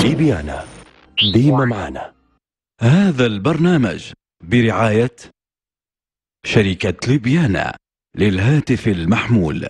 ليبيانا ديما معانا. هذا البرنامج برعاية شركة ليبيانا للهاتف المحمول.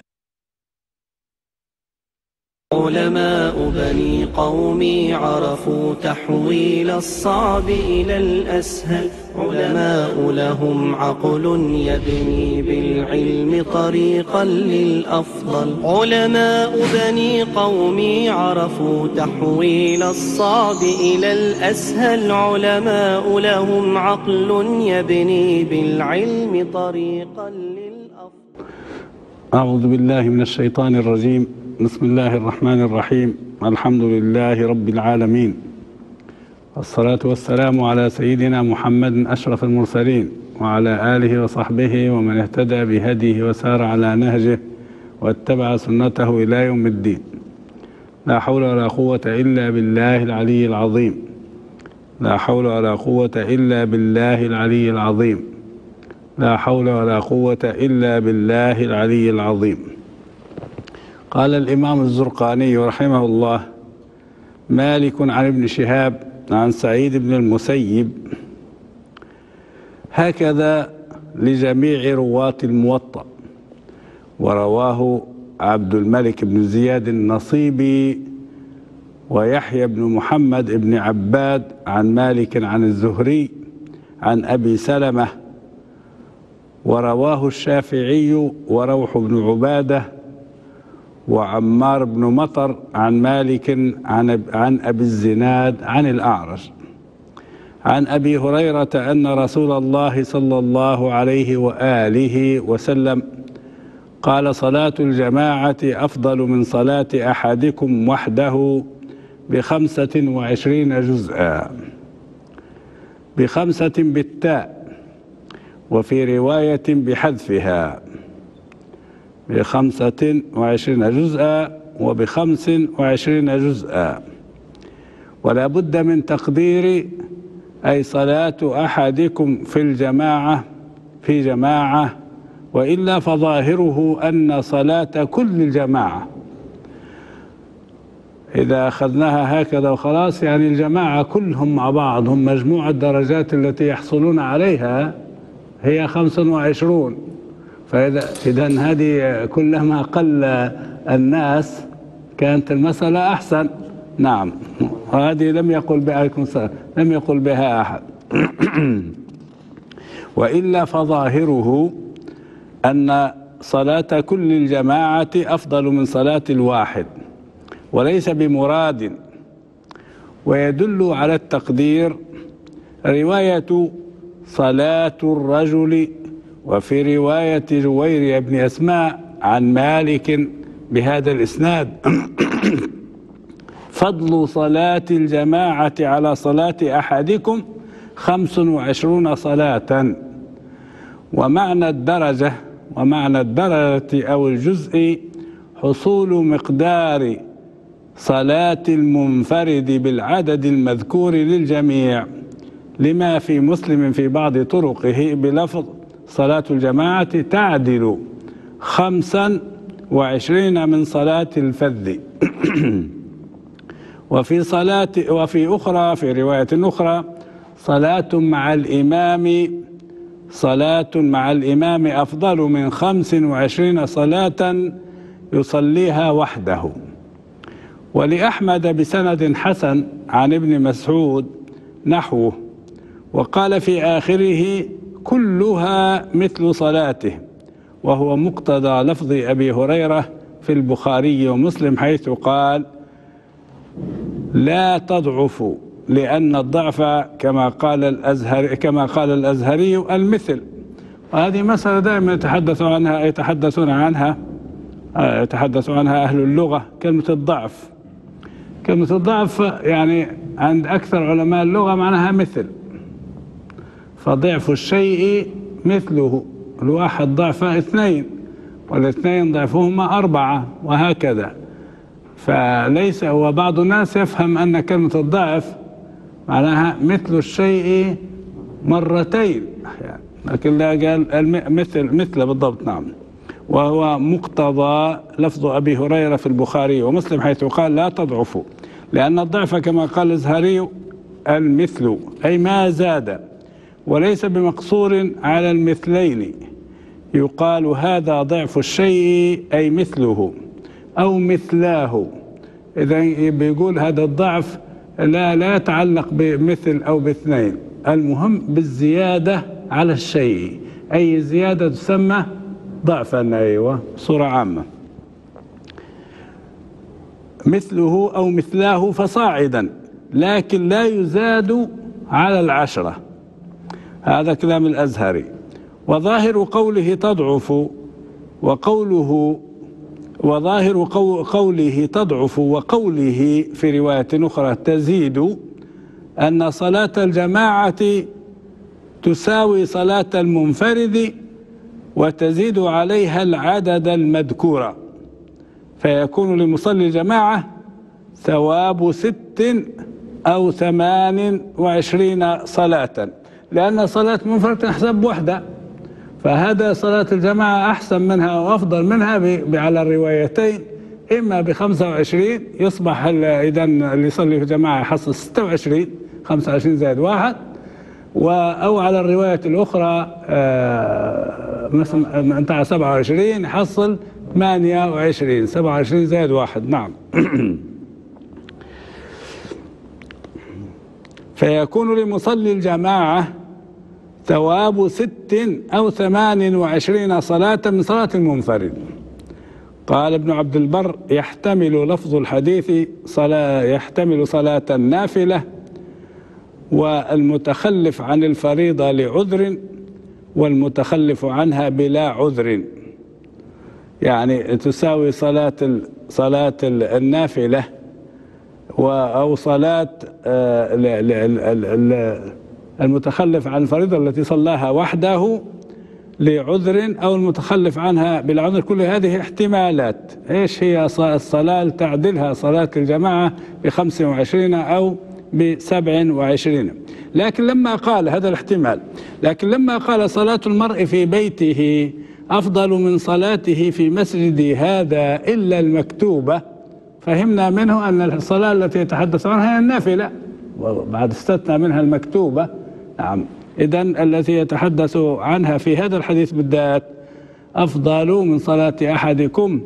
علماء بني قومي عرفوا تحويل الصعب إلى الأسهل، علماء لهم عقل يبني بالعلم طريقا للأفضل. علماء بني قومي عرفوا تحويل الصعب إلى الأسهل، علماء لهم عقل يبني بالعلم طريقا للأفضل. أعوذ بالله من الشيطان الرجيم. بسم الله الرحمن الرحيم. الحمد لله رب العالمين، والصلاة والسلام على سيدنا محمد أشرف المرسلين وعلى آله وصحبه ومن اهتدى بهديه وسار على نهجه واتبع سنته إلى يوم الدين. لا حول ولا قوة إلا بالله العلي العظيم. لا حول ولا قوة إلا بالله العلي العظيم. لا حول ولا قوة إلا بالله العلي العظيم. قال الإمام الزرقاني رحمه الله: مالك عن ابن شهاب عن سعيد بن المسيب هكذا لجميع رواة الموطأ، ورواه عبد الملك بن زياد النصيبي ويحيى بن محمد بن عباد عن مالك عن الزهري عن أبي سلمة، ورواه الشافعي وروح بن عبادة وعمار بن مطر عن مالك عن أبي الزناد عن الأعرج عن أبي هريرة أن رسول الله صلى الله عليه وآله وسلم قال: صلاة الجماعة أفضل من صلاة أحدكم وحده ب25 جزءا، ب5 بالتاء، وفي رواية بحذفها، ب25 جزءا وب25 جزءا. ولا بد من تقدير أي صلاة أحدكم في الجماعة في جماعة، وإلا فظاهره أن صلاة كل الجماعة. إذا أخذناها هكذا وخلاص، يعني الجماعة كلهم مع بعض هم مجموع الدرجات التي يحصلون عليها هي 25. فإذا هذه كلما قل الناس كانت المسألة أحسن. نعم، وهذه لم يقل بها أحد. وإلا فظاهره أن صلاة كل الجماعة أفضل من صلاة الواحد، وليس بمراد. ويدل على التقدير رواية صلاة الرجل، وفي رواية جويرية بن أسماء عن مالك بهذا الإسناد: فضل صلاة الجماعة على صلاة أحدكم 25 صلاة. ومعنى الدرجة أو الجزء حصول مقدار صلاة المنفرد بالعدد المذكور للجميع، لما في مسلم في بعض طرقه بلفظ: صلاة الجماعة تعدل 25 من صلاة الفذ. وفي رواية أخرى: صلاة مع الإمام أفضل من 25 صلاة يصليها وحده. ولأحمد بسند حسن عن ابن مسعود نحوه، وقال في آخره: كلها مثل صلاته، وهو مقتضى لفظ أبي هريرة في البخاري ومسلم، حيث قال: لا تضعفوا، لأن الضعف كما قال الأزهري المثل. وهذه مسألة دائما يتحدثون عنها أهل اللغة. كلمة الضعف يعني عند أكثر علماء اللغة معناها مثل، فضعف الشيء مثله. الواحد ضعفه 2، والاثنين ضعفهما 4، وهكذا. فليس، وبعض الناس يفهم أن كلمة الضعف معناها مثل الشيء مرتين، لكن لا قال مثل بالضبط. نعم. وهو مقتضى لفظ أبي هريرة في البخاري ومسلم، حيث قال: لا تضعفوا. لأن الضعف كما قال الأزهري المثل أي ما زاد، وليس بمقصور على المثلين. يقال هذا ضعف الشيء أي مثله أو مثلاه. إذا بيقول هذا الضعف لا يتعلق بمثل أو باثنين، المهم بالزيادة على الشيء، أي زيادة تسمى ضعفا. أيوة صورة عامة. مثله أو مثلاه فصاعدا، لكن لا يزاد على 10. هذا كلام الأزهري. وظاهر قوله تضعف وقوله في رواية أخرى تزيد أن صلاة الجماعة تساوي صلاة المنفرد وتزيد عليها العدد المذكور، فيكون لمصلي الجماعة ثواب 6 أو 28 صلاة، لأن صلاة منفرد تحسب وحدة، فهذا صلاة الجماعة أحسن منها وأفضل منها على الروايتين، إما ب25 يصبح إذا اللي يصلي في جماعة يحصل 26، 25 زائد 1، أو على الرواية الأخرى مثلا انتهى 27 يحصل 28، 27 زائد 1. نعم. فيكون لمصلي الجماعة ثواب 6 أو 28 صلاة من صلاة المنفرد. قال ابن عبد البر يحتمل لفظ الحديث يحتمل صلاة النافلة والمتخلف عن الفريضة لعذر والمتخلف عنها بلا عذر، يعني تساوي صلاة النافلة أو صلاة المتخلف عن الفريضة التي صلاها وحده لعذر أو المتخلف عنها بالعذر. كل هذه احتمالات. إيش هي الصلاة تعدلها صلاة الجماعة ب25 أو ب27. لكن لما قال هذا الاحتمال، لكن لما قال صلاة المرء في بيته أفضل من صلاته في مسجد هذا إلا المكتوبة، فهمنا منه أن الصلاة التي يتحدث عنها هي النافلة، وبعد استثنى منها المكتوبة. نعم. إذن التي يتحدث عنها في هذا الحديث بالذات أفضل من صلاة أحدكم،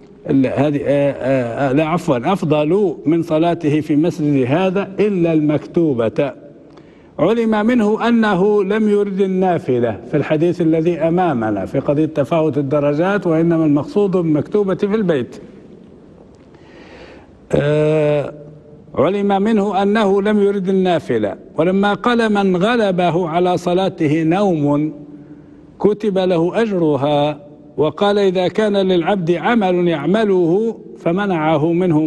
لا عفوا، أفضل من صلاته في مسجد هذا إلا المكتوبة. علم منه أنه لم يرد النافلة في الحديث الذي أمامنا في قضية تفاوت الدرجات، وإنما المقصود بالمكتوبة في البيت. علم منه أنه لم يرد النافلة. ولما قال من غلبه على صلاته نوم كتب له أجرها، وقال إذا كان للعبد عمل يعمله فمنعه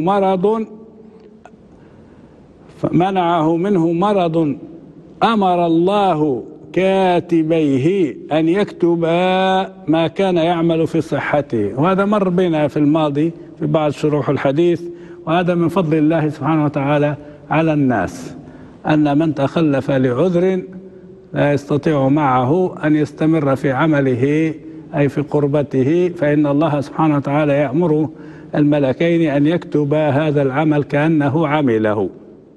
منه مرض أمر الله كاتبيه أن يكتبا ما كان يعمل في صحته. وهذا مر بنا في الماضي في بعض شروح الحديث، وهذا من فضل الله سبحانه وتعالى على الناس، أن من تخلف لعذر لا يستطيع معه أن يستمر في عمله أي في قربته، فإن الله سبحانه وتعالى يأمر الملكين أن يكتبا هذا العمل كأنه عمله،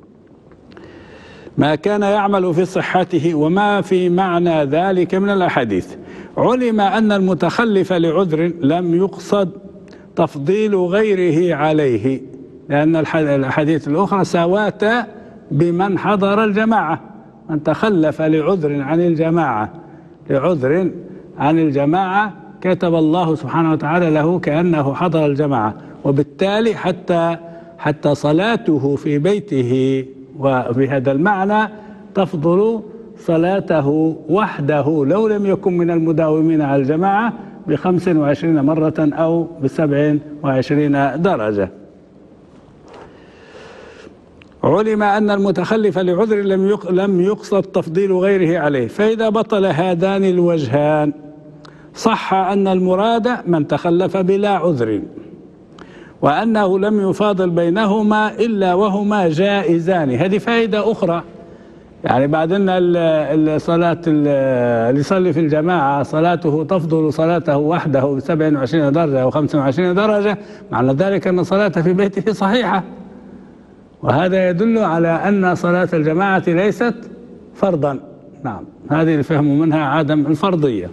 ما كان يعمل في صحته وما في معنى ذلك من الأحاديث. علم أن المتخلف لعذر لم يقصد تفضيل غيره عليه، لأن الحديث الأخرى سواتا بمن حضر الجماعة. من تخلف لعذر عن الجماعة كتب الله سبحانه وتعالى له كأنه حضر الجماعة، وبالتالي حتى صلاته في بيته وبهذا المعنى تفضل صلاته وحده لو لم يكن من المداومين على الجماعة ب25 مرة أو ب27 درجة. علم أن المتخلف لعذر لم يقصد تفضيل غيره عليه، فإذا بطل هذان الوجهان صح أن المراد من تخلف بلا عذر، وأنه لم يفاضل بينهما إلا وهما جائزان. هذه فائدة أخرى، يعني بعد أن الصلاة اللي يصلي في الجماعة صلاته تفضل صلاته وحده ب27 درجة أو 25 درجة، معنى ذلك أن صلاته في بيته صحيحة، وهذا يدل على أن صلاة الجماعة ليست فرضا. نعم، هذه الفهم منها عدم الفرضية.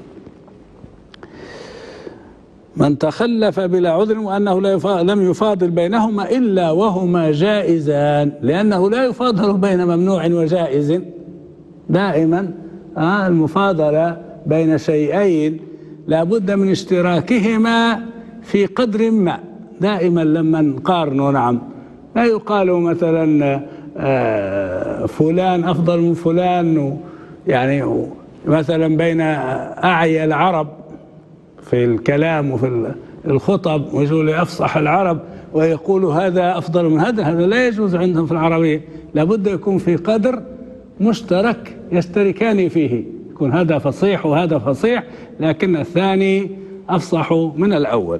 من تخلف بلا عذر وأنه لم يفاضل بينهما إلا وهما جائزان، لأنه لا يفاضل بين ممنوع وجائز. دائما المفاضلة بين شيئين لابد من اشتراكهما في قدر ما. دائما لما نقارنوا نعم لا يقال مثلا فلان أفضل من فلان، يعني مثلا بين أعيا العرب في الكلام وفي الخطب ويجوا لأفصح العرب ويقولوا هذا أفضل من هذا، هذا لا يجوز عندهم في العربية. لابد يكون في قدر مشترك يشتركان فيه، يكون هذا فصيح وهذا فصيح لكن الثاني أفصح من الأول.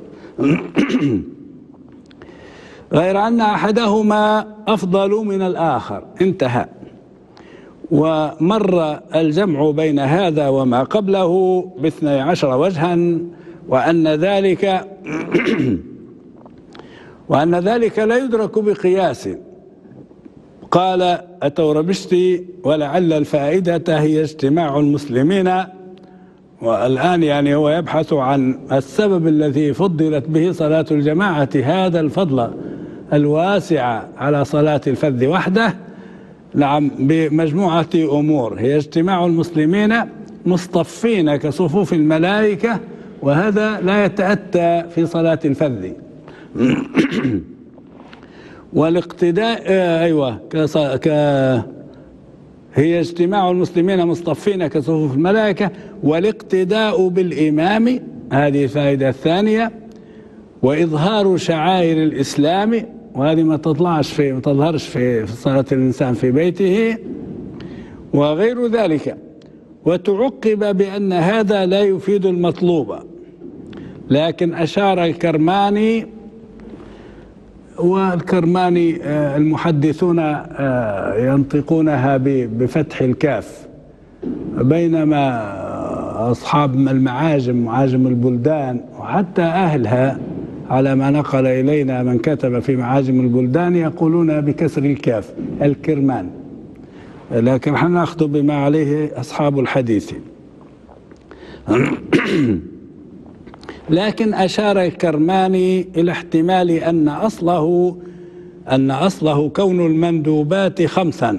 غير أن أحدهما أفضل من الآخر، انتهى. ومر الجمع بين هذا وما قبله ب12 وجها، وأن ذلك لا يدرك بقياس. قال التوربشتي: ولعل الفائدة هي اجتماع المسلمين. والآن يعني هو يبحث عن السبب الذي فضلت به صلاة الجماعة، هذا الفضل الواسع على صلاة الفذ وحده. نعم، بمجموعة أمور، هي اجتماع المسلمين مصطفين كصفوف الملائكة، وهذا لا يتأتى في صلاة الفذ. والاقتداء هي اجتماع المسلمين مصطفين كصفوف الملائكة، والاقتداء بالإمام، هذه الفائدة الثانية. وإظهار شعائر الإسلام، وهذه ما تظهرش في صلاة الإنسان في بيته وغير ذلك. وتعقب بأن هذا لا يفيد المطلوب، لكن أشار الكرماني، والكرماني المحدثون ينطقونها بفتح الكاف، بينما أصحاب المعاجم، معاجم البلدان وحتى أهلها على ما نقل إلينا من كتب في معاجم البلدان يقولون بكسر الكاف الكرمان، لكن نحن نأخذ بما عليه أصحاب الحديث. لكن أشار الكرماني إلى احتمال أن أصله كون المندوبات 5،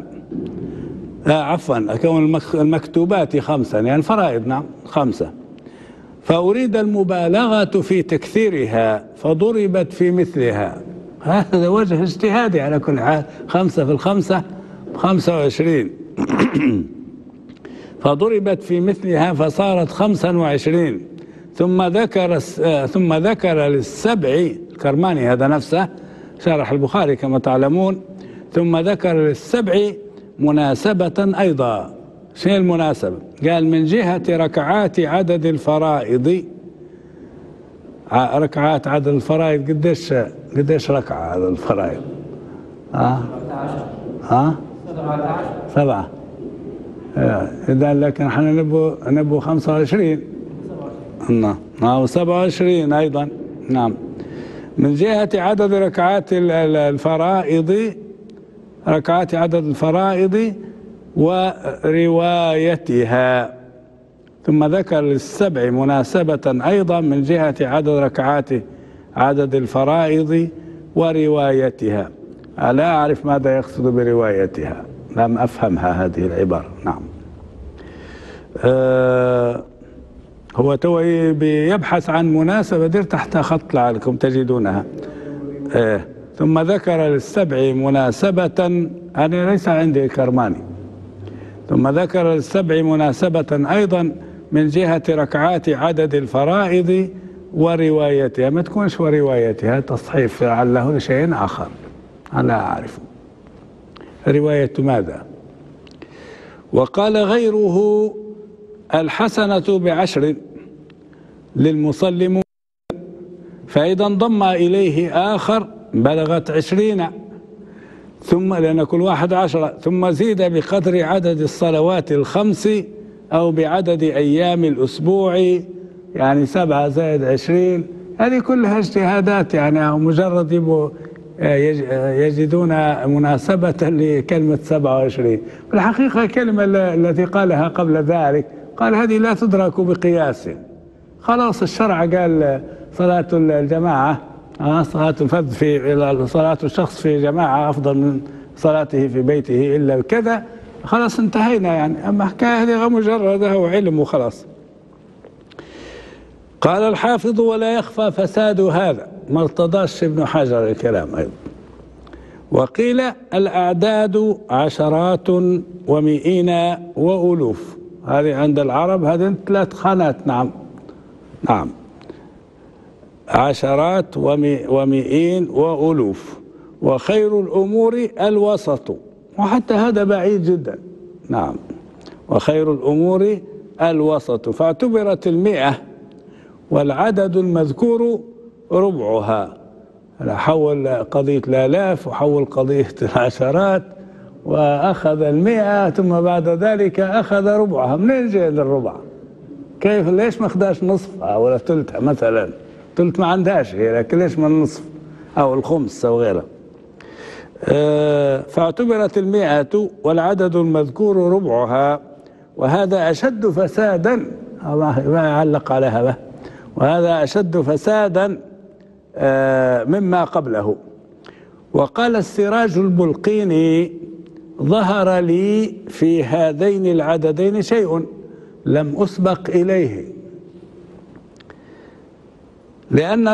كون المكتوبات 5 يعني الفرائض، نعم 5، فأريد المبالغة في تكثيرها فضربت في مثلها. هذا وجه اجتهادي على كل حال، 5 في 5 25 فضربت في مثلها فصارت 25. ثم ذكر للسبع، الكرماني هذا نفسه شرح البخاري كما تعلمون، ثم ذكر للسبع مناسبة أيضا. شنو المناسبة؟ قال من جهة ركعات عدد الفرائض. ركعات عدد الفرائض قديش ركعة عدد الفرائض؟ 7. إذا لكن احنا نبو 25 أو 27 أيضا. نعم، من جهة عدد ركعات الفرائض، ركعات عدد الفرائض وروايتها. ثم ذكر للسبع مناسبة أيضا من جهة عدد ركعات عدد الفرائض وروايتها. لا أعرف ماذا يقصد بروايتها، لم أفهمها هذه العبارة. نعم، هو توي بيبحث عن مناسبة، دير تحت خط لعلكم تجدونها. ثم ذكر للسبع مناسبة، أنا ليس عندي كرماني. ثم ذكر للسبع مناسبة أيضا من جهة ركعات عدد الفرائض وروايتها. ما تكونش وروايتها تصحيف لعله لشيء آخر، أنا لا أعرف رواية ماذا. وقال غيره الحسنة ب10 للمصلي، فإذا انضم إليه آخر بلغت 20، ثم لأن كل واحد 10، ثم زيد بقدر عدد الصلوات ال5 أو بعدد أيام الأسبوع، يعني 7 زائد 20. هذه كلها اجتهادات، يعني مجرد يجدون مناسبة لكلمة 27. في الحقيقة الكلمة التي قالها قبل ذلك قال هذه لا تدرك بقياس. خلاص الشرع قال صلاة الجماعة صلاة الفرد في صلاة الشخص في جماعة أفضل من صلاته في بيته إلا كذا، خلاص انتهينا يعني. أما حكاية هذه مجرد هو علم وخلاص. قال الحافظ ولا يخفى فساد هذا، ما ارتضاش ابن حجر الكلام أيضا. وقيل الأعداد عشرات ومئين وألوف، هذه عند العرب هذه 3 خانات. نعم عشرات ومئين وألوف. وخير الأمور الوسط، وحتى هذا بعيد جدا. نعم وخير الأمور الوسط، فاعتبرت 100 والعدد المذكور ربعها. حول قضية الآلاف وحول قضية العشرات وأخذ 100 ثم بعد ذلك أخذ ربعها. منين جاء للربع؟ كيف؟ ليش ما أخذاش نصفها ولا ثلثها مثلا؟ ثلث ما عندهاش هي، لكن ليش ما النصف أو الخمس أو غيره؟ فاعتبرت 100 والعدد المذكور ربعها، وهذا أشد فسادا. ما يعلق عليها به. وهذا أشد فسادا مما قبله. وقال السراج البلقيني ظهر لي في هذين العددين شيء لم أسبق إليه، لأن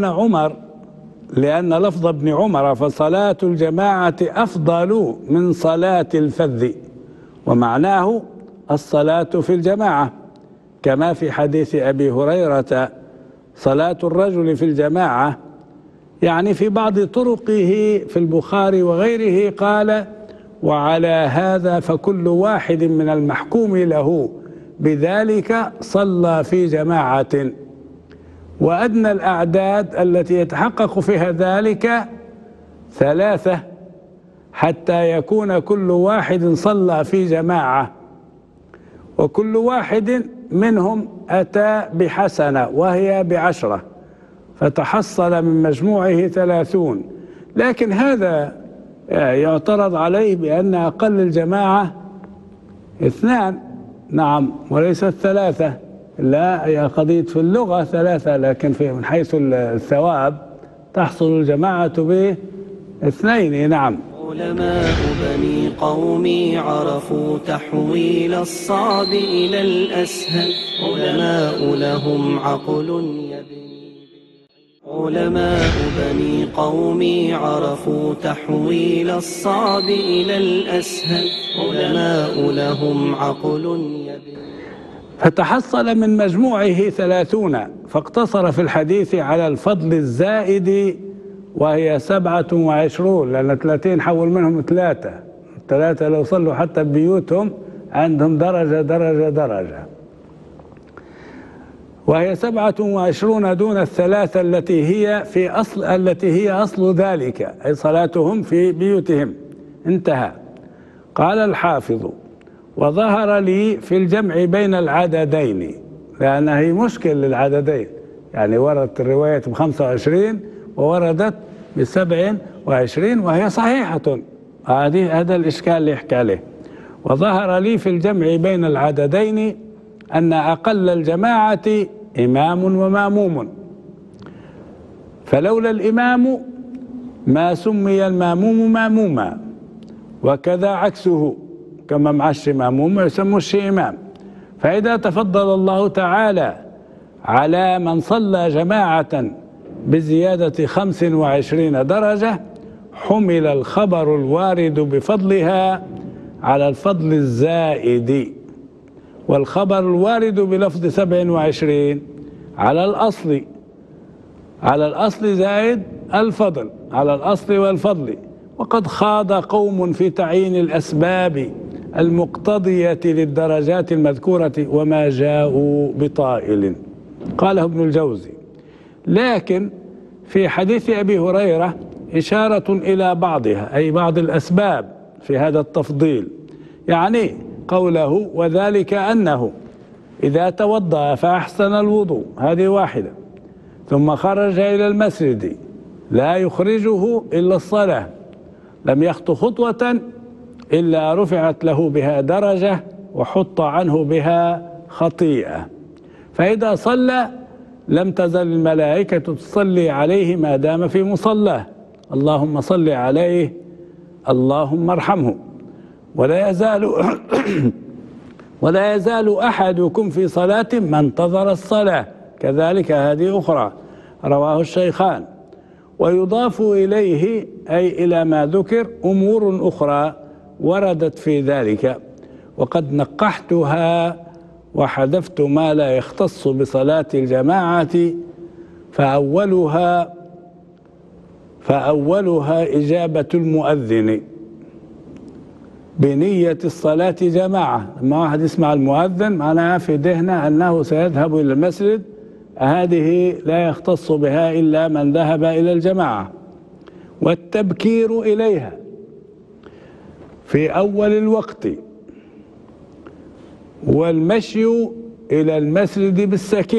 لفظ ابن عمر فصلاة الجماعة أفضل من صلاة الفذ، ومعناه الصلاة في الجماعة، كما في حديث أبي هريرة صلاة الرجل في الجماعة. يعني في بعض طرقه في البخاري وغيره قال وعلى هذا فكل واحد من المحكوم له بذلك صلى في جماعة. وأدنى الأعداد التي يتحقق فيها ذلك 3 حتى يكون كل واحد صلى في جماعة، وكل واحد منهم أتى بحسنة وهي ب10، فتحصل من مجموعه 30. لكن هذا يعترض عليه بأن أقل الجماعة 2. نعم وليست 3. لا هي قضية في اللغة 3، لكن من حيث الثواب تحصل الجماعة ب2. نعم. علماء بني قومي عرفوا تحويل الصعب إلى الأسهل، علماء لهم عقل يبني. علماء بني قومي عرفوا تحويل الصعب إلى الأسهل، علماء لهم عقل يبني. فتحصل من مجموعه 30، فاقتصر في الحديث على الفضل الزائد وهي 27، لأن 30 حول منهم 3 لو صلوا حتى ببيوتهم عندهم درجة، وهي 27 دون 3 التي هي أصل ذلك، أي صلاتهم في بيوتهم. انتهى. قال الحافظ وظهر لي في الجمع بين العددين، لأن هي مشكل للعددين، يعني وردت الرواية ب25 ووردت ب27 وهي صحيحة. هذا الإشكال اللي يحكي عليه. وظهر لي في الجمع بين العددين أن أقل الجماعة إمام وماموم، فلولا الإمام ما سمي الماموم ماموما، وكذا عكسه، كما معش ماموم ما يسموش إمام. فإذا تفضل الله تعالى على من صلى جماعة بزيادة 25 درجة حمل الخبر الوارد بفضلها على الفضل الزائد، والخبر الوارد بلفظ 27 على الأصل زائد الفضل، على الأصل والفضل. وقد خاض قوم في تعيين الأسباب المقتضية للدرجات المذكورة وما جاءوا بطائل، قاله ابن الجوزي. لكن في حديث أبي هريرة إشارة إلى بعضها، أي بعض الأسباب في هذا التفضيل، يعني قوله وذلك أنه إذا توضأ فأحسن الوضوء، هذه واحدة، ثم خرج إلى المسجد لا يخرجه إلا الصلاة، لم يخط خطوة إلا رفعت له بها درجة وحط عنه بها خطيئة. فإذا صلى لم تزل الملائكة تصلي عليه ما دام في مصلاه، اللهم صل عليه اللهم ارحمه. ولا يزال أحدكم في صلاة ما انتظر الصلاة، كذلك هذه أخرى رواه الشيخان. ويضاف إليه أي إلى ما ذكر أمور أخرى وردت في ذلك، وقد نقحتها وحذفت ما لا يختص بصلاة الجماعة. فأولها إجابة المؤذن بنية الصلاة جماعة. لما واحد يسمع المؤذن معناها في ذهنه أنه سيذهب إلى المسجد، هذه لا يختص بها إلا من ذهب إلى الجماعة. والتبكير إليها في أول الوقت، والمشي إلى المسجد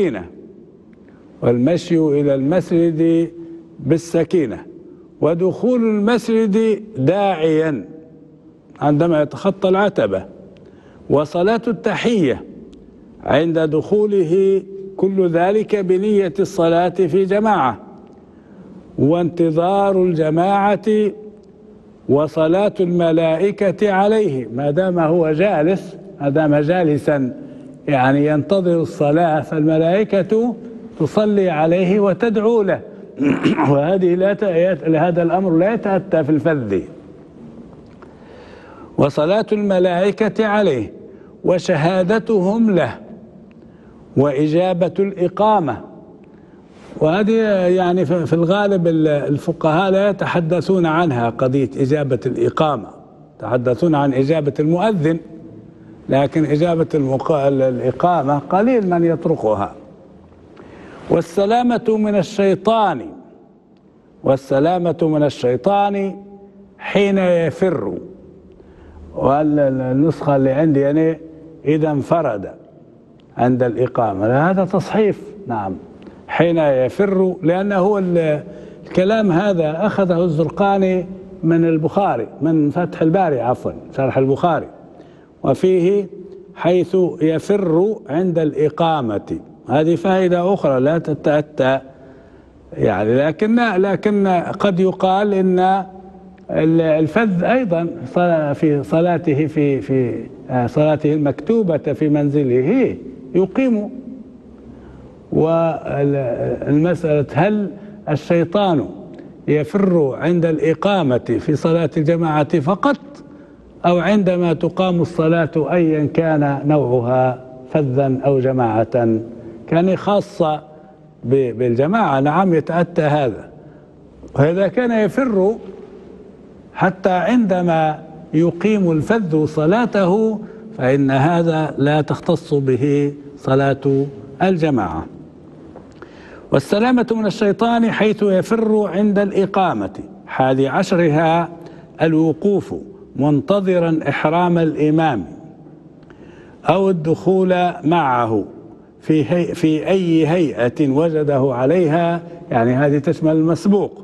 بالسكينة، ودخول المسجد داعيا عندما يتخطى العتبة، وصلاة التحية عند دخوله، كل ذلك بنية الصلاة في جماعة، وانتظار الجماعة، وصلاة الملائكة عليه ما دام هو جالس، ما دام جالسا يعني ينتظر الصلاة، فالملائكة تصلي عليه وتدعو له. وهذه هذا الأمر لا يتأتى في الفذ. وصلاة الملائكة عليه، وشهادتهم له، وإجابة الإقامة. وهذه يعني في الغالب الفقهاء لا يتحدثون عنها، قضية إجابة الإقامة، يتحدثون عن إجابة المؤذن، لكن إجابة الإقامة قليل من يطرقها. والسلامة من الشيطان حين يفر، والنسخة اللي عندي يعني إذا انفرد عند الإقامة، هذا تصحيف. نعم، حين يفر، لأنه هو الكلام هذا أخذه الزرقاني من البخاري، من فتح الباري عفوا، شرح البخاري، وفيه حيث يفر عند الإقامة. هذه فائدة أخرى لا تتأتى يعني، لكن قد يقال إن الفذ أيضا في صلاته في صلاته المكتوبة في منزله يقيم. والمسألة هل الشيطان يفر عند الإقامة في صلاة الجماعة فقط، أو عندما تقام الصلاة أيا كان نوعها فذا أو جماعة؟ كان خاصة بالجماعة، نعم يتأتى هذا. وإذا كان يفر حتى عندما يقيم الفذ صلاته، فإن هذا لا تختص به صلاة الجماعة. والسلامة من الشيطان حيث يفر عند الإقامة. 11 الوقوف منتظرا إحرام الإمام أو الدخول معه في أي هيئة وجده عليها، يعني هذه تشمل المسبوق.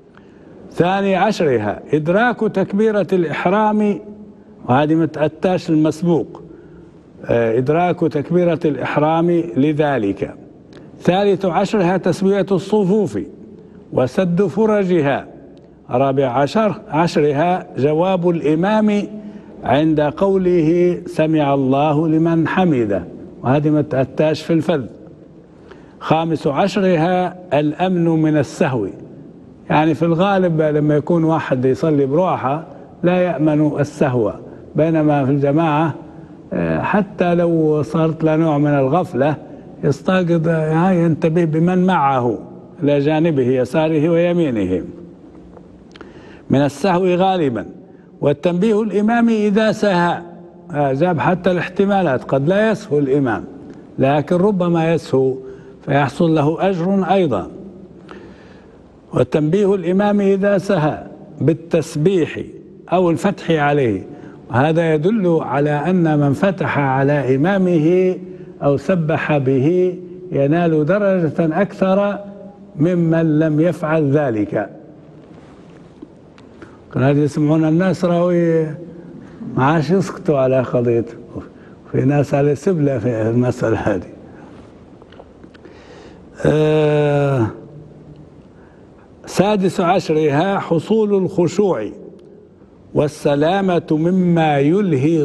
12 إدراك تكبيرة الإحرام، وهذه ما تأتاش المسبوق، إدراك تكبيرة الإحرام لذلك. 13 تسوية الصفوف وسد فرجها. 14 جواب الإمام عند قوله سمع الله لمن حمده، وهذه ما تأتاش في الفذ. 15 الأمن من السهو، يعني في الغالب لما يكون واحد يصلي بروحه لا يأمن السهو، بينما في الجماعة حتى لو صارت له نوع من الغفلة يستيقظ ينتبه بمن معه إلى جانبه يساره ويمينه من السهو غالبا. والتنبيه الإمام إذا سهى، جاب حتى الاحتمالات، قد لا يسهو الإمام لكن ربما يسهو فيحصل له أجر أيضا. وتنبيه الإمام إذا سهى بالتسبيح أو الفتح عليه، وهذا يدل على أن من فتح على إمامه أو سبح به ينال درجة أكثر ممن لم يفعل ذلك. كانوا يسمعون الناس راوي ما عادش يسكتوا على قضيته، في ناس على سبلة في المسألة هذه. سادس عشرها حصول الخشوع والسلامة مما يلهي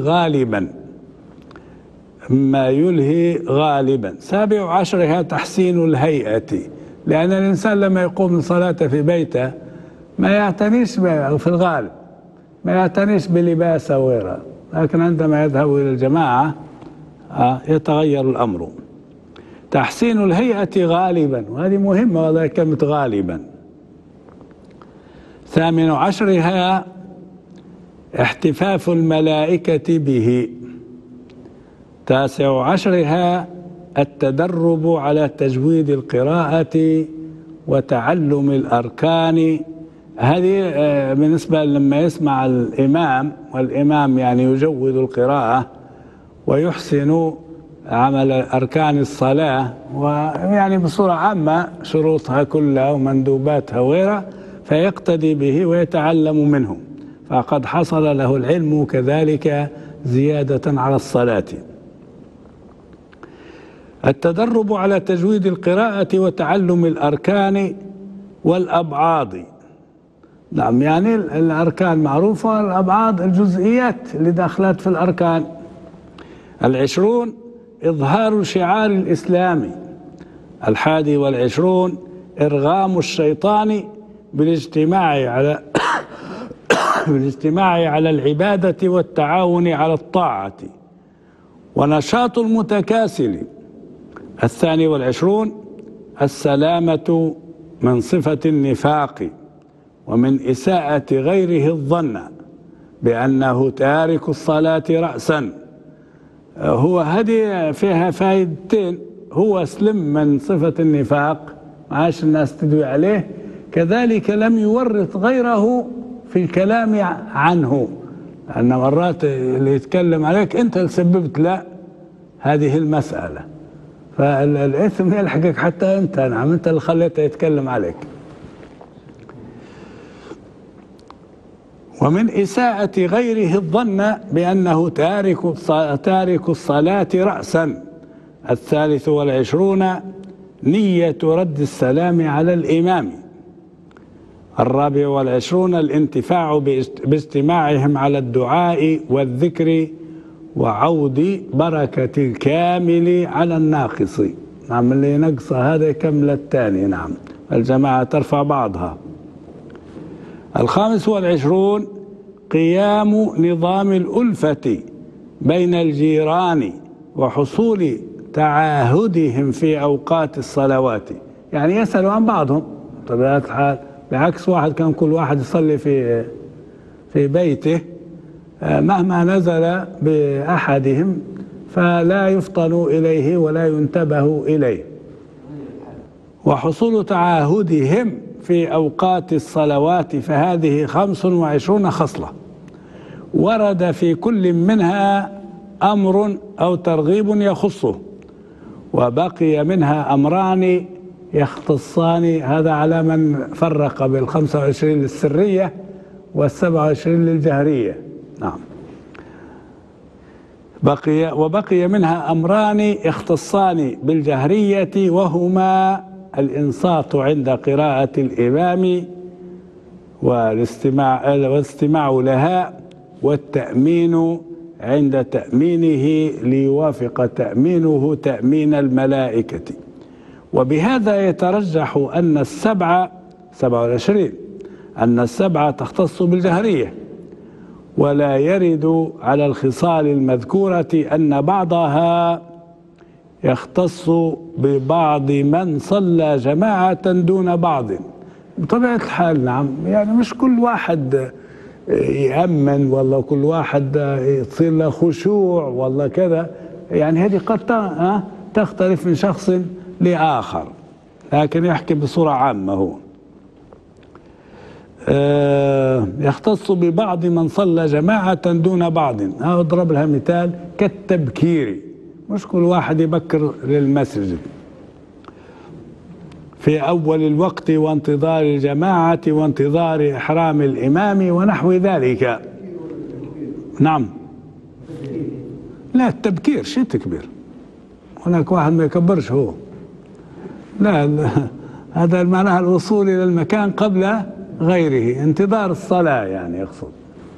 غالبا. سابع عشرها تحسين الهيئة، لأن الإنسان لما يقوم من صلاته في بيته ما يعتنيش في الغالب ما يعتنيش بلباس أو غيره، لكن عندما يذهب إلى الجماعة يتغير الأمر. تحسين الهيئة غالبا، وهذه مهمة والله كلمة غالبا. ثامن عشرها احتفاف الملائكة به. تاسع عشرها التدرب على تجويد القراءة وتعلم الأركان. هذه بالنسبة لما يسمع الإمام، والإمام يعني يجود القراءة ويحسن عمل أركان الصلاة، ويعني بصورة عامة شروطها كلها ومندوباتها وغيرها، فيقتدي به ويتعلم منه، فقد حصل له العلم كذلك زيادة على الصلاة. التدرب على تجويد القراءة وتعلم الأركان والأبعاض. نعم، يعني الأركان معروفة، والأبعاض الجزئيات اللي داخلات في الأركان. 20 إظهار شعار الإسلام. 21 إرغام الشيطان بالاجتماع على العبادة والتعاون على الطاعة. ونشاط المتكاسل. 22 السلامة من صفة النفاق ومن إساءة غيره الظن بأنه تارك الصلاة رأسا. هو هذه فيها فائدتين: هو سلم من صفة النفاق، عاش الناس تدوي عليه، كذلك لم يورط غيره في الكلام عنه، لأن مرات اللي يتكلم عليك أنت اللي سببت لا هذه المسألة، فالإثم يلحقك حتى أنت. نعم، أنت اللي خليته يتكلم عليك. ومن إساءة غيره الظن بأنه تارك الصلاة رأسا. 23 نية رد السلام على الإمام. 24 الانتفاع باجتماعهم على الدعاء والذكر وعود بركة الكامل على الناقص. نعم، اللي نقص هذا يكمل الثاني. نعم، الجماعة ترفع بعضها. 25 قيام نظام الألفة بين الجيران وحصول تعاهدهم في أوقات الصلوات، يعني يسألوا عن بعضهم بطبيعة الحال، بعكس واحد كان كل واحد يصلي في بيته، مهما نزل بأحدهم فلا يفطن إليه ولا ينتبه إليه. وحصول تعاهدهم في أوقات الصلوات، فهذه 25 خصلة ورد في كل منها أمر أو ترغيب يخصه، وبقي منها أمران يختصان. هذا على من فرق بال25 للسرية وال27 للجهرية. نعم، وبقي منها أمران يختصان بالجهرية، وهما الإنصات عند قراءة الإمام والاستماع لها، والتأمين عند تأمينه ليوافق تأمينه تأمين الملائكة. وبهذا يترجح أن 27 أن 7 تختص بالجهرية، ولا يرد على الخصال المذكورة أن بعضها يختص ببعض من صلى جماعة دون بعض. بطبيعة الحال نعم، يعني مش كل واحد يأمن، والله كل واحد يصير له خشوع والله كذا، يعني هذه قد تختلف من شخص لآخر، لكن يحكي بصورة عامة. هو يختص ببعض من صلى جماعة دون بعض. أضرب لها مثال كالتبكير، مش كل واحد يبكر للمسجد. في أول الوقت وانتظار الجماعة وانتظار إحرام الإمام ونحو ذلك. نعم. لا التبكير شيء تكبير، هناك واحد ما يكبرش هو، لا هذا معناها الوصول إلى المكان قبل غيره، انتظار الصلاة يعني يقصد.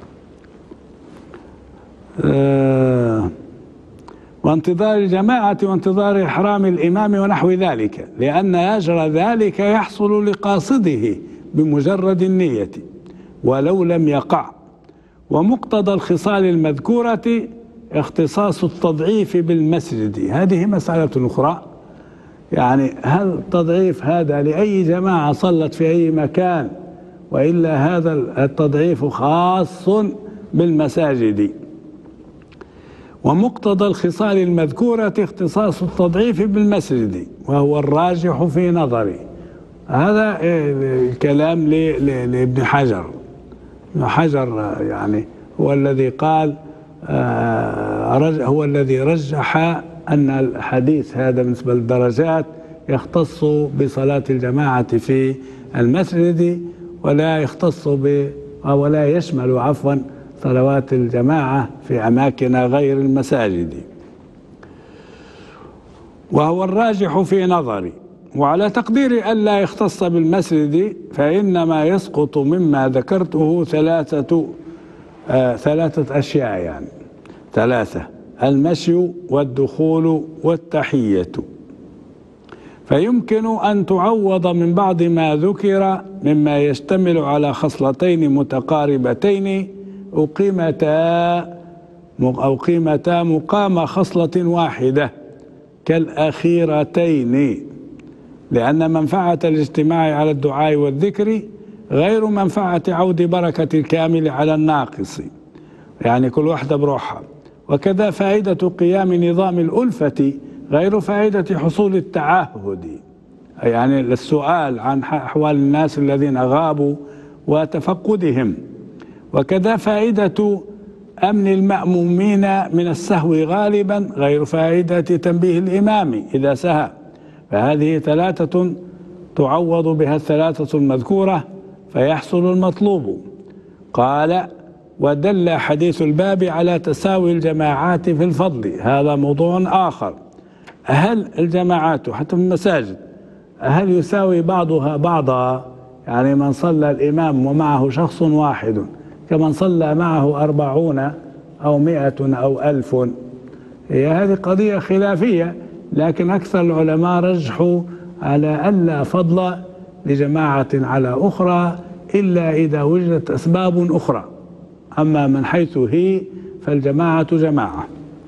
وانتظار الجماعة وانتظار إحرام الإمام ونحو ذلك، لأن أجر ذلك يحصل لقاصده بمجرد النية ولو لم يقع. ومقتضى الخصال المذكورة اختصاص التضعيف بالمسجد. هذه مسألة أخرى، يعني هل التضعيف هذا لأي جماعة صلت في أي مكان، وإلا هذا التضعيف خاص بالمساجد. ومقتضى الخصال المذكورة اختصاص التضعيف بالمسجد وهو الراجح في نظري. هذا الكلام لابن حجر. ابن حجر يعني هو الذي قال هو الذي رجح أن الحديث هذا بالنسبة للدرجات يختص بصلاة الجماعة في المسجد ولا يختص ولا يشمل عفوا صلوات الجماعة في أماكن غير المساجد، وهو الراجح في نظري. وعلى تقدير ألا يختص بالمسجد فإنما يسقط مما ذكرته ثلاثة أشياء، يعني ثلاثة: المشي والدخول والتحية. فيمكن أن تعوض من بعض ما ذكر مما يشتمل على خصلتين متقاربتين أقيمتا مقام خصلة واحدة كالأخيرتين، لأن منفعة الاجتماع على الدعاء والذكر غير منفعة عود بركة الكامل على الناقص، يعني كل واحدة بروحها. وكذا فائدة قيام نظام الألفة غير فائدة حصول التعهد، يعني السؤال عن أحوال الناس الذين غابوا وتفقدهم. وكذا فائدة أمن المأمومين من السهو غالبا غير فائدة تنبيه الإمام إذا سهى. فهذه ثلاثة تعوض بها الثلاثة المذكورة فيحصل المطلوب. قال: ودل حديث الباب على تساوي الجماعات في الفضل. هذا موضوع آخر. هل الجماعات حتى في المساجد هل يساوي بعضها بعضا؟ يعني من صلى الإمام ومعه شخص واحد كمن صلى معه 40 أو 100 أو 1000؟ هي هذه قضية خلافية، لكن أكثر العلماء رجحوا على ألا فضل لجماعة على أخرى إلا إذا وجدت أسباب أخرى. أما من حيث هي فالجماعة جماعة.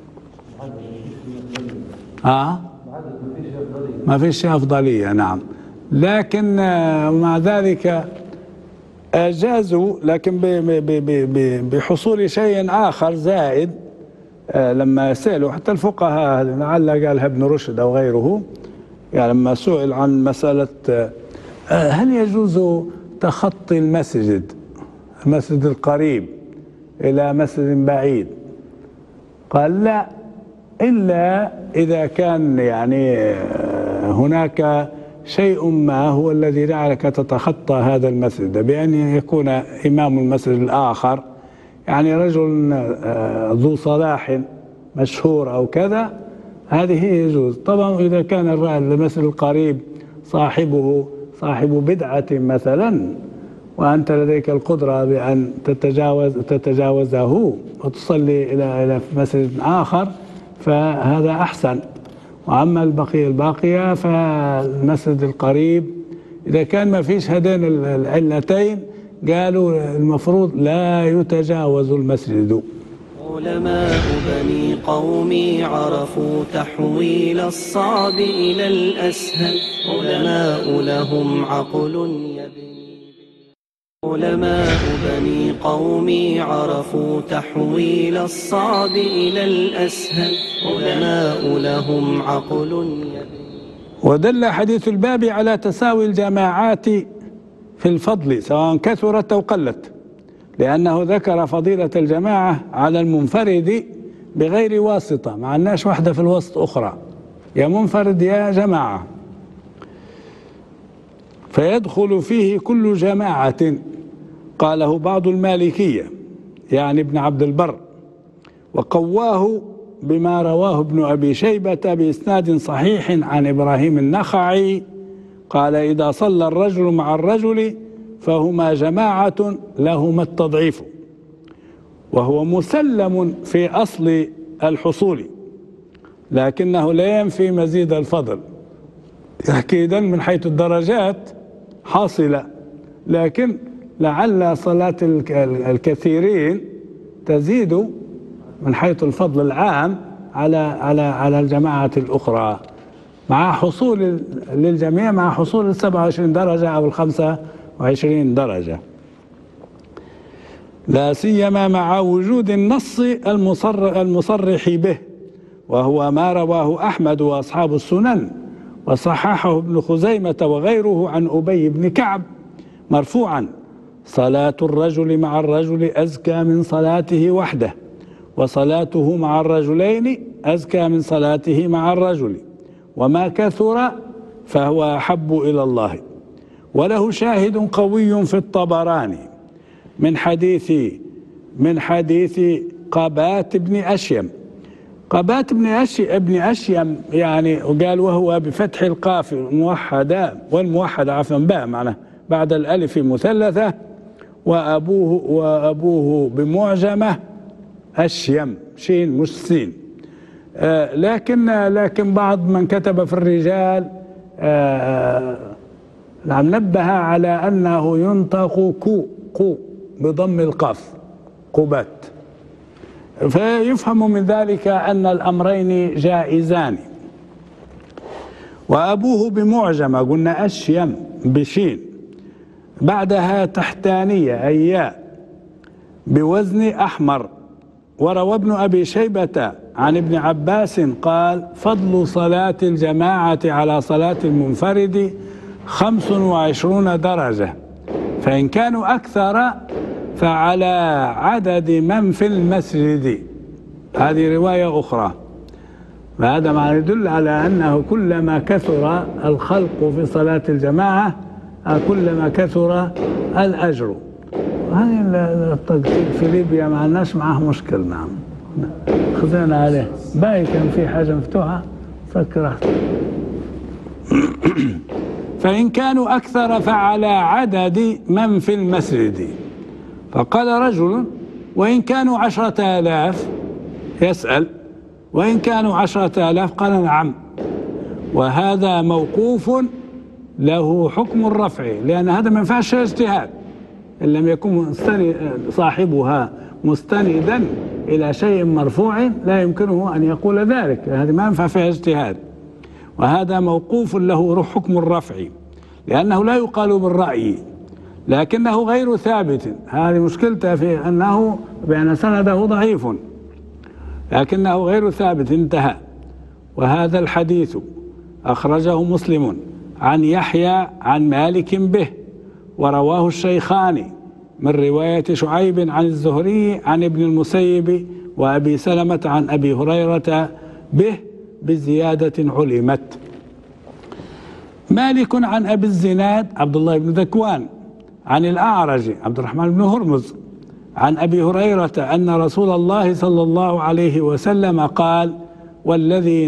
ما فيش أفضلية. نعم. لكن مع ذلك أجازوا، لكن بحصول شيء آخر زائد. لما سألوا حتى الفقهاء، لعل قالها ابن رشد أو غيره، يعني لما سئل عن مسألة هل يجوز تخطي المسجد القريب إلى مسجد بعيد، قال لا، إلا إذا كان يعني هناك شيء ما هو الذي جعلك تتخطى هذا المسجد، بأن يكون إمام المسجد الآخر يعني رجل ذو صلاح مشهور أو كذا، هذه يجوز. طبعا إذا كان المسجد القريب صاحب بدعة مثلا، وأنت لديك القدرة بأن تتجاوزه وتصلي إلى مسجد آخر فهذا أحسن. وأما الباقية فالمسجد القريب إذا كان ما فيش هذين العلتين قالوا المفروض لا يتجاوز المسجد. علماء بني قومي عرفوا تحويل الصعب إلى الأسهل، علماء لهم عقل يبني. علماء بني قومي عرفوا تحويل الصعب إلى الأسهل، علماء لهم عقل يبني. ودل حديث الباب على تساوي الجماعات في الفضل سواء كثرت أو قلت، لأنه ذكر فضيلة الجماعة على المنفرد بغير واسطة، ما عندناش واحدة في الوسط أخرى، يا منفرد يا جماعة. فيدخل فيه كل جماعة، قاله بعض المالكية يعني ابن عبد البر، وقواه بما رواه ابن أبي شيبة بإسناد صحيح عن إبراهيم النخعي قال: إذا صلى الرجل مع الرجل فهما جماعة لهما التضعيف، وهو مسلم في أصل الحصول، لكنه لا ينفي مزيد الفضل. تأكيدا من حيث الدرجات حاصلة، لكن لعل صلاة الكثيرين تزيد من حيث الفضل العام على الجماعة الأخرى، مع حصول للجميع، مع حصول 27 درجة أو 25 درجة، لا سيما مع وجود النص المصرح به، وهو ما رواه أحمد وأصحاب السنن وصححه ابن خزيمة وغيره عن أبي بن كعب مرفوعا: صلاة الرجل مع الرجل أزكى من صلاته وحده، وصلاته مع الرجلين أزكى من صلاته مع الرجل، وما كثر فهو أحب إلى الله. وله شاهد قوي في الطبراني من حديث قبات بن أشيم. قبات بن أشيم يعني وقال وهو بفتح القاف الموحدة والموحدة عفوا باء معناه بعد الألف مثلثة، وأبوه بمعجمة أشيم شين مش سين. لكن بعض من كتب في الرجال نبه على أنه ينطق قو بضم القاف قبات، فيفهم من ذلك أن الأمرين جائزان. وأبوه بمعجمة قلنا أشيم بشين، بعدها تحتانية أياء بوزن أحمر. وروى ابن أبي شيبة عن ابن عباس قال: فضل صلاة الجماعة على صلاة المنفرد 25 درجة، فإن كانوا أكثر فعلى عدد من في المسجد. هذه رواية أخرى، فهذا ما يدل على أنه كلما كثر الخلق في صلاة الجماعة كلما كثر الأجر. هذه التقسيم في ليبيا ما لناش معه مشكل. نعم خذنا عليه باقي كان في حاجة مفتوحة سكر. فإن كانوا أكثر فعلى عدد من في المسجد. فقال رجل: وإن كانوا 10,000؟ يسأل: وإن كانوا 10,000؟ قال: نعم. وهذا موقوف له حكم الرفع، لأن هذا ما ينفعش اجتهاد إن لم يكن صاحبها مستندا إلى شيء مرفوع لا يمكنه أن يقول ذلك، هذا ما ينفع فيها اجتهاد. وهذا موقوف له حكم الرفع، لأنه لا يقال بالرأي، لكنه غير ثابت. هذه مشكلته في أنه بأن سنده ضعيف، لكنه غير ثابت. انتهى. وهذا الحديث أخرجه مسلم عن يحيى عن مالك به، ورواه الشيخان من رواية شعيب عن الزهري عن ابن المسيب وأبي سلمة عن أبي هريرة به بزيادة علمت. مالك عن أبي الزناد عبد الله بن ذكوان عن الأعرج عبد الرحمن بن هرمز عن أبي هريرة أن رسول الله صلى الله عليه وسلم قال: والذي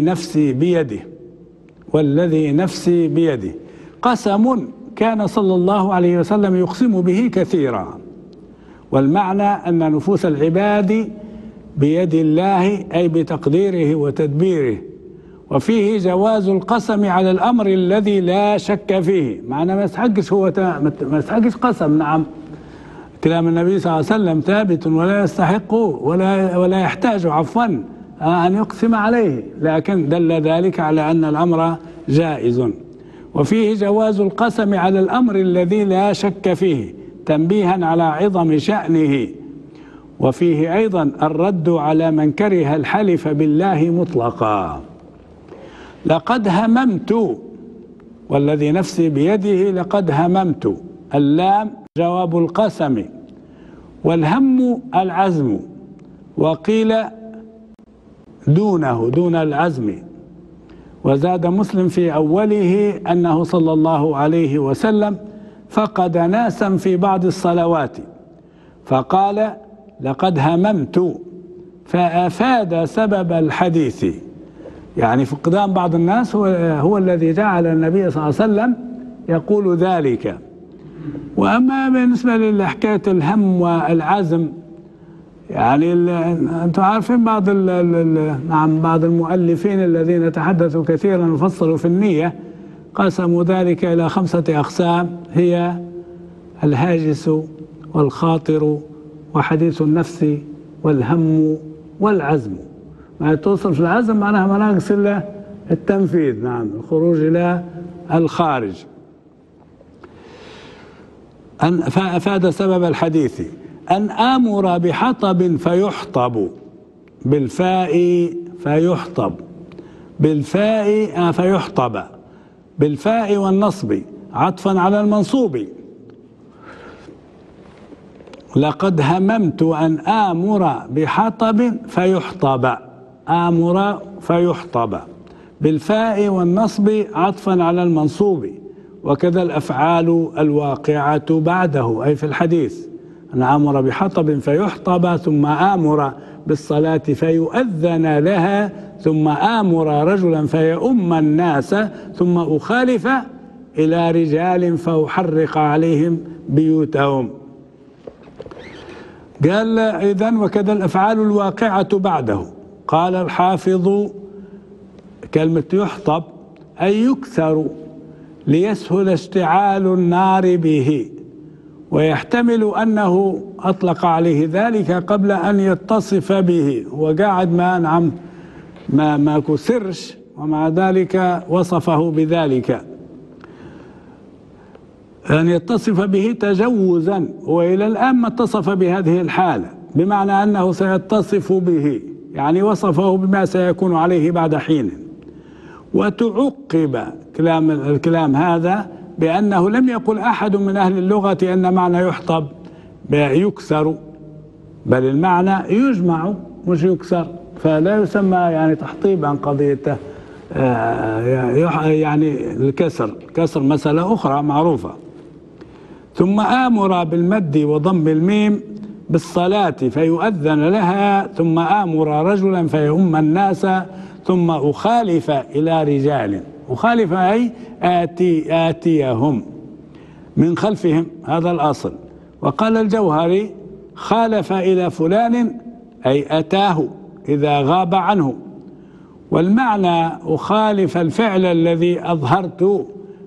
نفسي بيده قسم كان صلى الله عليه وسلم يقسم به كثيرا. والمعنى أن نفوس العباد بيد الله، أي بتقديره وتدبيره، وفيه جواز القسم على الأمر الذي لا شك فيه. معنى ما يستحقش قسم. نعم كلام النبي صلى الله عليه وسلم ثابت ولا يستحق ولا يحتاج عفوا أن يقسم عليه، لكن دل ذلك على أن الأمر جائز. وفيه جواز القسم على الأمر الذي لا شك فيه تنبيها على عظم شأنه. وفيه أيضا الرد على من كره الحلف بالله مطلقا. لقد هممت، والذي نفسي بيده لقد هممت، اللام جواب القسم، والهم العزم، وقيل دون العزم. وزاد مسلم في أوله أنه صلى الله عليه وسلم فقد ناسا في بعض الصلوات فقال لقد هممت، فأفاد سبب الحديث. يعني فقدان بعض الناس هو الذي جعل النبي صلى الله عليه وسلم يقول ذلك. وأما بالنسبة لحكاية الهم والعزم، يعني أنتم عارفين بعض المؤلفين الذين تحدثوا كثيرا وفصلوا في النية قسموا ذلك إلى 5 أقسام، هي الهاجس والخاطر وحديث النفس والهم والعزم. ما توصل في العزم معناها ما ناقص إلا التنفيذ، نعم، الخروج إلى الخارج. فأفاد سبب الحديث أن آمر بحطب فيحطب بالفاء فيحطب بالفاء فيحطب بالفاء والنصب عطفا على المنصوب. لقد هممت أن آمر بحطب فيحطب، آمر فيحطب بالفاء والنصب عطفا على المنصوب. وكذا الأفعال الواقعة بعده أي في الحديث، أن آمر بحطب فيحطب، ثم آمر بالصلاة فيؤذن لها، ثم آمر رجلا فيؤم الناس، ثم أخالف إلى رجال فأحرق عليهم بيوتهم. قال إذن وكذا الأفعال الواقعة بعده. قال الحافظ كلمة يحطب أي يكثر ليسهل اشتعال النار به، ويحتمل أنه أطلق عليه ذلك قبل أن يتصف به، وقاعد ما كسرش ومع ذلك وصفه بذلك، أن يتصف به تجوزا، وإلى الآن ما اتصف بهذه الحالة، بمعنى أنه سيتصف به، يعني وصفه بما سيكون عليه بعد حين. وتعقب الكلام هذا بأنه لم يقل أحد من أهل اللغة أن معنى يحطب يكسر، بل المعنى يجمع مش يكسر، فلا يسمى يعني تحطيبا قضيته يعني الكسر، كسر مسألة أخرى معروفة. ثم آمر بالمد وضم الميم بالصلاة فيؤذن لها، ثم آمر رجلا فيؤم الناس، ثم أخالف إلى رجال، أخالف أي آتيهم من خلفهم، هذا الأصل. وقال الجوهري خالف إلى فلان أي أتاه إذا غاب عنه، والمعنى أخالف الفعل الذي أظهرت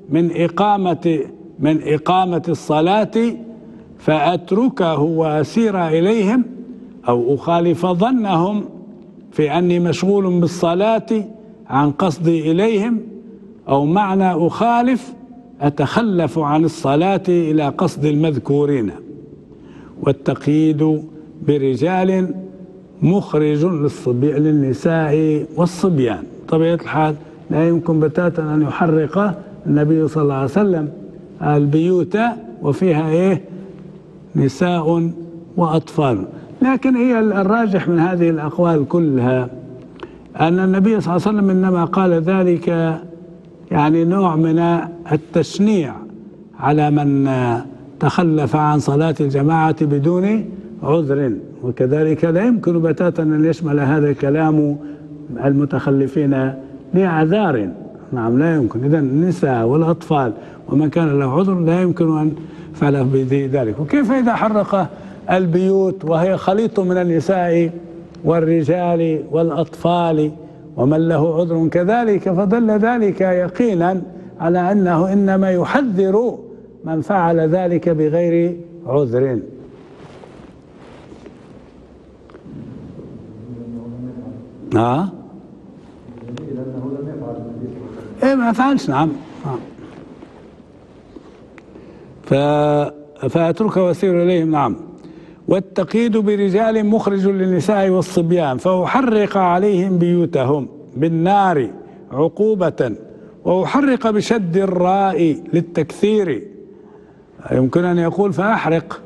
من إقامة الصلاة فأتركه وأسير إليهم، أو أخالف ظنهم في أني مشغول بالصلاة عن قصدي إليهم، أو معنى أخالف أتخلف عن الصلاة إلى قصد المذكورين. والتقييد برجال مخرج للنساء والصبيان. طبيعة الحال لا يمكن بتاتا أن يحرق النبي صلى الله عليه وسلم البيوت وفيها نساء وأطفال، لكن هي الراجح من هذه الأقوال كلها أن النبي صلى الله عليه وسلم إنما قال ذلك يعني نوع من التشنيع على من تخلف عن صلاة الجماعة بدون عذر، وكذلك لا يمكن بتاتا أن يشمل هذا الكلام المتخلفين لأعذار، نعم لا يمكن. إذن النساء والأطفال ومن كان له عذر لا يمكن أن فعل بذلك. وكيف إذا حرق البيوت وهي خليط من النساء والرجال والأطفال ومن له عذر كذلك، فدل ذلك يقينا على أنه إنما يحذر من فعل ذلك بغير عذر. ما فعلش، نعم. فأترك وأسير إليهم، نعم. والتقييد برجال مخرج للنساء والصبيان فأحرق عليهم بيوتهم بالنار عقوبة، وأحرق بشد الراء للتكثير، يمكن أن يقول فأحرق،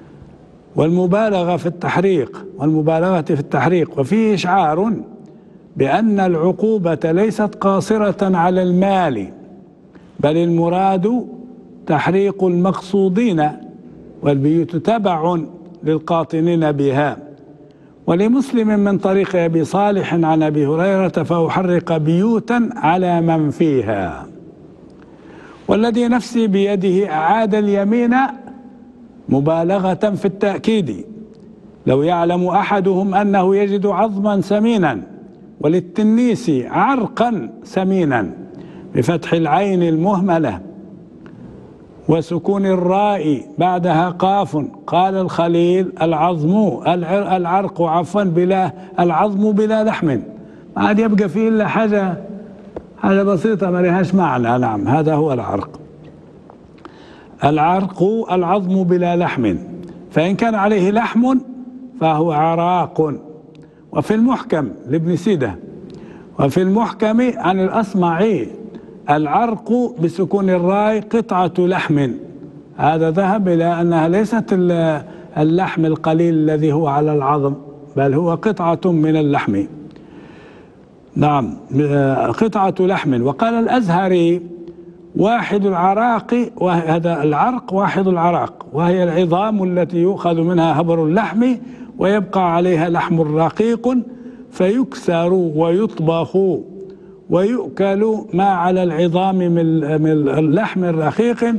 والمبالغة في التحريق وفيه إشعار بأن العقوبة ليست قاصرة على المال، بل المراد تحريق المقصودين، والبيوت تبع للقاطنين بها. ولمسلم من طريق أبي صالح عن أبي هريرة: فأحرق بيوتا على من فيها. والذي نفسي بيده أعاد اليمين مبالغة في التأكيد. لو يعلم أحدهم أنه يجد عظما سمينا، وللتنيس عرقا سمينا بفتح العين المهملة وسكون الراء بعدها قاف، قال الخليل: العرق بلا العظم بلا لحم. ما عاد يبقى فيه إلا حاجة بسيطة ما لهاش معنى. نعم، هذا هو العرق. العظم بلا لحم، فإن كان عليه لحم فهو عراق. وفي المحكم لابن سيدة، وفي المحكم عن الأصمعي: العرق بسكون الراء قطعة لحم. هذا ذهب إلى أنها ليست اللحم القليل الذي هو على العظم، بل هو قطعة من اللحم. نعم، قطعة لحم. وقال الأزهري: واحد العراق، وهذا العرق واحد العراق، وهي العظام التي يؤخذ منها هبر اللحم ويبقى عليها لحم رقيق، فيكسر ويطبخ ويؤكل ما على العظام من اللحم الرقيق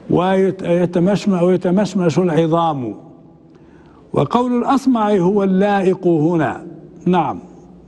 ويتمشمش العظام. وقول الأصمع هو اللائق هنا. نعم،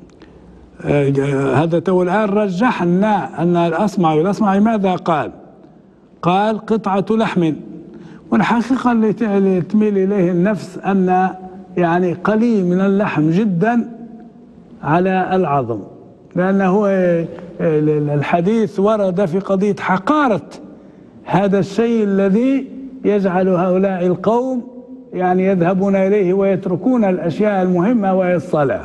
هذا تو الآن رجحنا أن الأصمع ماذا قال؟ قال قطعة لحم. والحقيقة اللي تميل إليه النفس أن يعني قليل من اللحم جدا على العظم، لأنه الحديث ورد في قضية حقارة هذا الشيء الذي يجعل هؤلاء القوم يعني يذهبون إليه ويتركون الأشياء المهمة وهي الصلاة.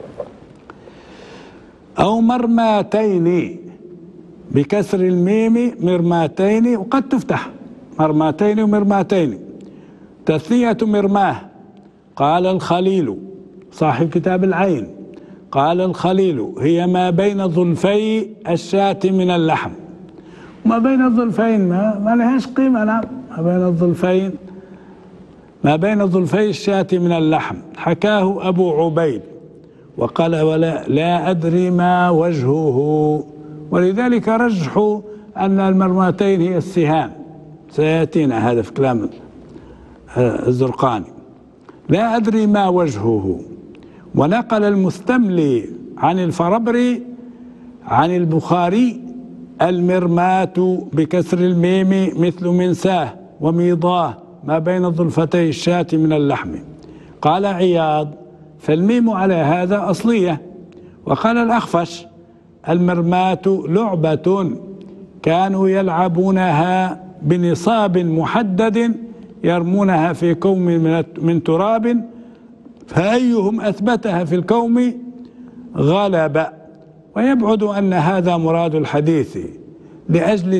أو مرماتين بكسر الميم، مرماتين، وقد تفتح مرماتين ومرماتين. تثنية مرماه. قال الخليل صاحب كتاب العين: قال الخليل: هي ما بين ظلفي الشاة من اللحم. ما بين الظلفين ما لهاش قيمة. نعم، ما بين ظلفي الشاة من اللحم. حكاه أبو عبيد وقال: لا أدري ما وجهه. ولذلك رجحوا أن المرماتين هي السهام، سيأتينا هذا في كلام الزرقاني. لا أدري ما وجهه. ونقل المستملي عن الفربري عن البخاري: المرمات بكسر الميم مثل منساه وميضاه ما بين ظلفتي الشاة من اللحم. قال عياض: فالميم على هذا أصلية. وقال الأخفش: المرمات لعبة كانوا يلعبونها بنصاب محدد يرمونها في كوم من تراب، فأيهم أثبتها في الكوم غلب. ويبعد أن هذا مراد الحديث لأجل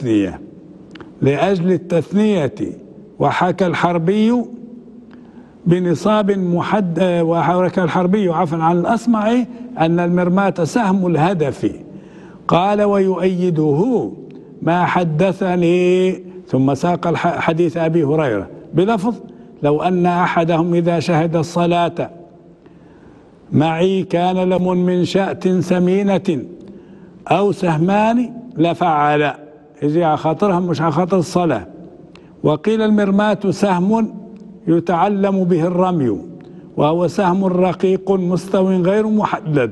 التثنية. وحكى الحربي بنصاب محدد، وحكى الحربي عن الأصمع أن المرماة سهم الهدف. قال: ويؤيده ما حدثني. ثم ساق حديث أبي هريرة بلفظ: لو أن أحدهم إذا شهد الصلاة معي كان لم من شاة سمينة أو سهمان لفعل. يجي على خاطرهم مش على خاطر الصلاة. وقيل المرماة سهم يتعلم به الرمي، وهو سهم رقيق مستو غير محدد.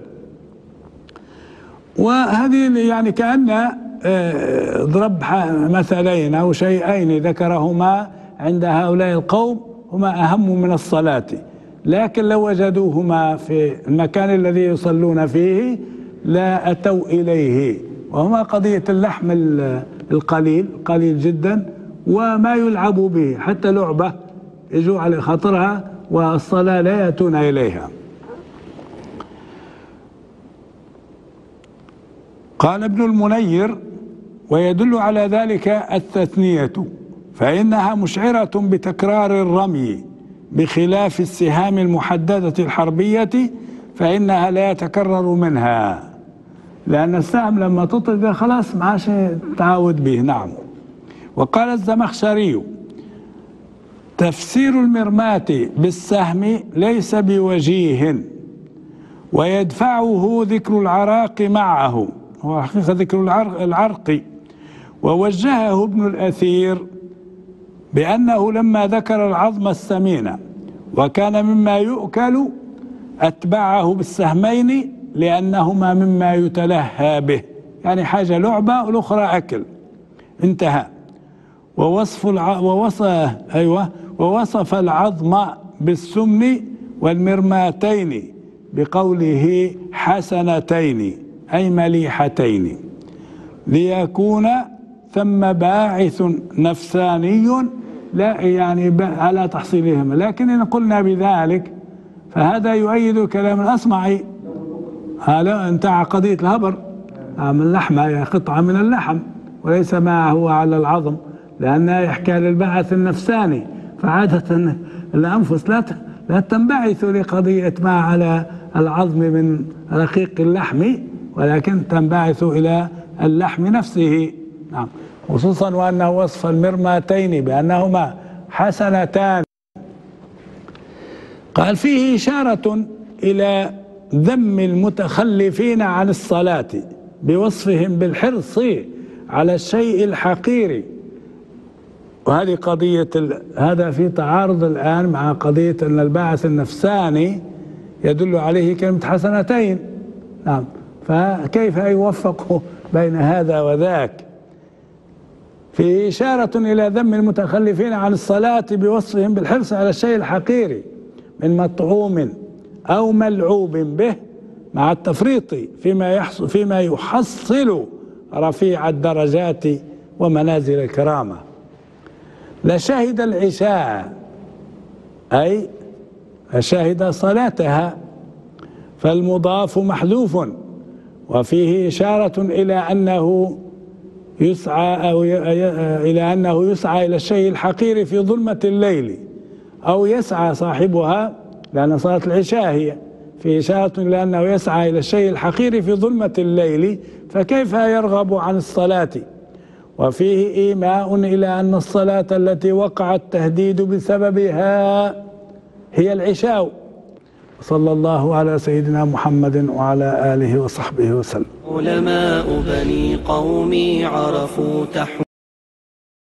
وهذه يعني كأن ضرب مثلين أو شيئين ذكرهما عند هؤلاء القوم هما أهم من الصلاة، لكن لو وجدوهما في المكان الذي يصلون فيه لا أتوا إليه، وهما قضية اللحم القليل جدا وما يلعب به، حتى لعبة يجوا على خاطرها والصلاة لا يأتون إليها. قال ابن المنير: ويدل على ذلك التثنية، فإنها مشعرة بتكرار الرمي بخلاف السهام المحددة الحربية، فإنها لا يتكرر منها، لأن السهم لما تطلق خلاص ما عادش تعود به. نعم. وقال الزمخشري: تفسير المرماة بالسهم ليس بوجيه، ويدفعه ذكر العراق معه، هو حقيقة ذكر العرق. ووجهه ابن الأثير بأنه لما ذكر العظم السمين وكان مما يؤكل أتبعه بالسهمين لأنهما مما يتلهى به، يعني حاجة لعبة والأخرى أكل، انتهى. ووصف العظم بالسمن والمرماتين بقوله حسنتين أي مليحتين، ليكون ثم باعث نفساني لا يعني على تحصيلهما. لكن إن قلنا بذلك فهذا يؤيد كلام الأصمعي، هذا انتهى قضية الهبر من اللحمة، قطعة من اللحم وليس ما هو على العظم، لأنه يحكى للبعث النفساني، فعادة الأنفس لا تنبعث لقضية ما على العظم من رقيق اللحم، ولكن تنبعث إلى اللحم نفسه. نعم. خصوصا وأنه وصف المرماتين بأنهما حسنتان. قال: فيه إشارة إلى ذم المتخلفين عن الصلاة بوصفهم بالحرص على الشيء الحقير. وهذه قضية هذا في تعارض الآن مع قضية أن الباعث النفساني يدل عليه كلمة حسنتين. نعم. فكيف يوفق بين هذا وذاك؟ في إشارة إلى ذم المتخلفين عن الصلاة بوصفهم بالحرص على الشيء الحقير من مطعوم أو ملعوب به، مع التفريط فيما يحصل رفيع الدرجات ومنازل الكرامة. لشهد العشاء أي شهد صلاتها، فالمضاف محذوف، وفيه إشارة إلى أنه يسعى إلى الشيء الحقير في ظلمة الليل، أو يسعى صاحبها، لأن صلاة العشاء هي في إشارة إلى أنه يسعى إلى الشيء الحقير في ظلمة الليل، فكيف يرغب عن الصلاة؟ وفيه إيماء إلى أن الصلاة التي وقع التهديد بسببها هي العشاء. صلى الله على سيدنا محمد وعلى آله وصحبه وسلم. علماء بني قومي عرفوا